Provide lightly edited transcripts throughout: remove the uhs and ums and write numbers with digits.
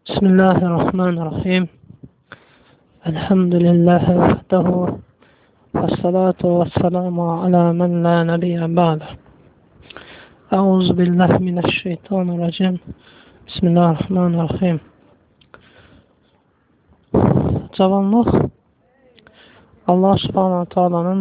Bismillahirrahmanirrahim. Elhamdülillahi vahdehu. Vessalatu vesselamu ala men la nebiyye ba'de. Euzu billahi mineşşeytanirracim. Bismillahirrahmanirrahim. Cavanlıq Allah Subhanahu Taala'nın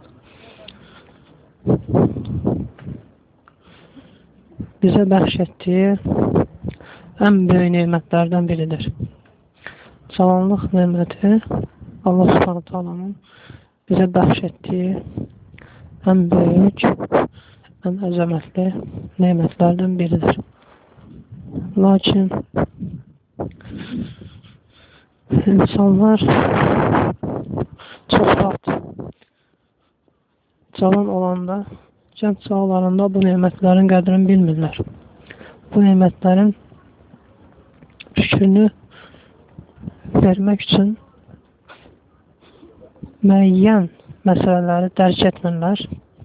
bizə bəxş etdiyi ən böyük nemətlərdən biridir. Cavanlıq neməti Allah Subhanahu Taala'nın bizə bəxş etdiyi ən böyük, ən əzəmətli nemətlərdən biridir. Lakin insanlar çox vaxt cavan olanda, gənc çağlarında bu nemətlərin qədrini bilmirlər. Bu nemətlərin fikrini vermək üçün müəyyən məsələləri dərk etmirlər.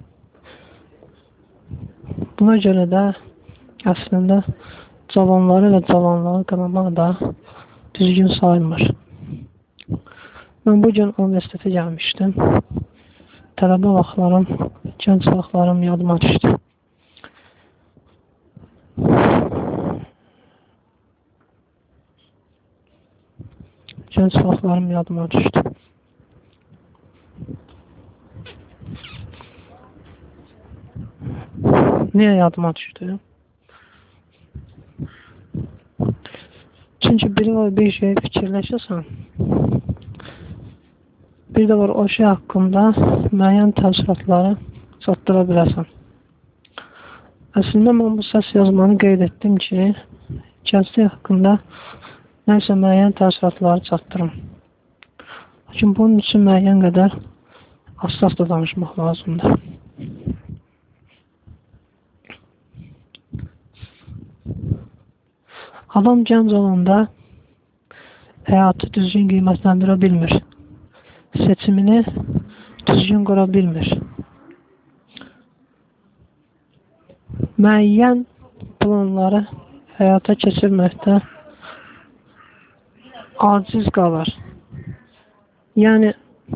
Buna görə də əslində cavanları və cavanlığı qınamaq da düzgün sayılmır. Mən bugün universitetə gəlmişdim. Tələbə vaxtlarım, gənc vaxtlarım yadıma düşdü. Gənc vaxtlarım yadıma düşdü. Niyə yadıma düşdü? Çünki bir şey fikirləşəsən, bir də var o şey haqqında müəyyən təəssüratları çatdıra biləsən. Əslində mən bu səs yazmanı qeyd etdim ki, gənclik haqqında nəsə müəyyən təəssüratları çatdırım. Lakin bunun üçün müəyyən qədər hassas da danışmaq lazımdır. Adam gənc olanda həyatı düzgün qiymətləndirə bilmir. Seçimini düzgün qura bilmir. Müəyyən planları həyata keçirməkdə aciz qalır. Yəni,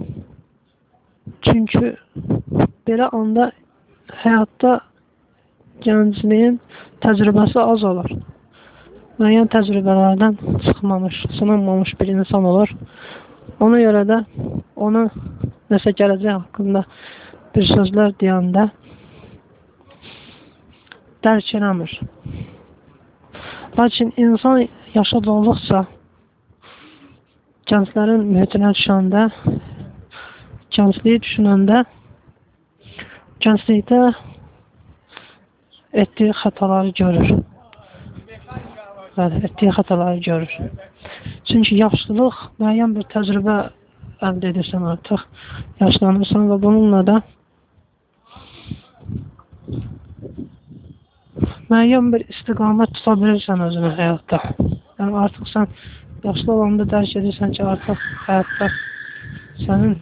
çünki belə anda həyatda gəncliyin təcrübəsi az olur. Müəyyən təcrübələrdən çıxmamış, sınanmamış bir insan olur. Ona görə də ona nəsə gələcək haqqında bir sözlər deyəndə dərk eləmir. Lakin insan yaşa dolduqca gənclərin mühitinə düşəndə, gəncliyi düşünəndə, gənclikdə etdiyi xətaları görür. Etdiyi xətaları görür. Çünki yaşlılıq müəyyən bir təcrübə əldə edirsən artıq, yaşlanırsan və bununla da müəyyən bir istiqamət tuta bilirsən özünü həyatda. Yəni artıq sən yaşlı olanda dərk edirsən ki, artıq həyatda sənin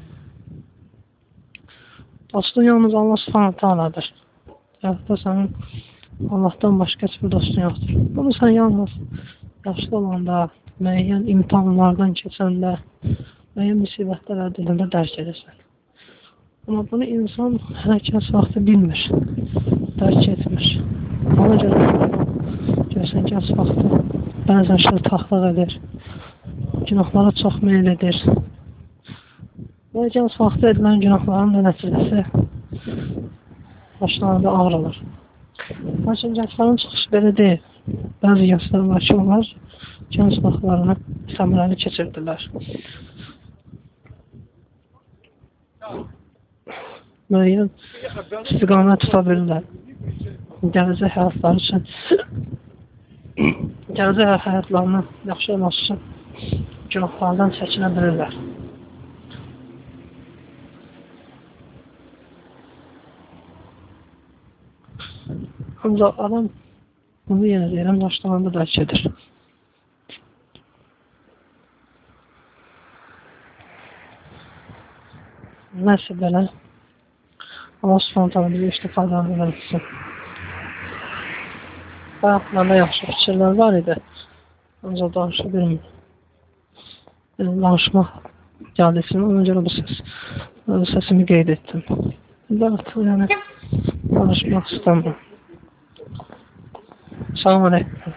dostun yalnız Allah Subhanahu Taala'dır. Həyatda sənin Allahdan başqa heç bir dostun yoxdur. Bunu sən yalnız yaşlı olanda, müəyyən imtahanlardan keçəndə, müəyyən müsibətlər əldə edəndə dərk edirsən. Amma bunu insan hərəkət vaxtı bilmir, dərk etmir. Ona görə görsən gənc vaxtı bəzən şıltaqlıq edir, günahlara çox meyl edir. Və gənc vaxtı edilən günahların da nəticəsi başlarında ağır olur. Lakin gənclərin çıxışı belə deyil. Bəzi gənclər var ki, onlar gənc vaxtlarını səmərəli keçirdilər. Müəyyən istiqamət tuta bilirlər. Gələcək həyatları üçün, gələcək həyatlarını yaxşı olması üçün günahlardan çəkinə bilirlər. Ancaq adam bunu yenə deyirəm, yaşlananda dərk edir. Nəsə belə Allah Subhanahu Taala bizi istifadə etsin. Həyatlarında yaxşı fikirlər var idi. ancaq danışa bilmirəm. Danışmaq gəldi üçün, ona görə bu səsimi qeyd etdim. Artıq yəni danışmaq istəmirəm. Salam aleyküm.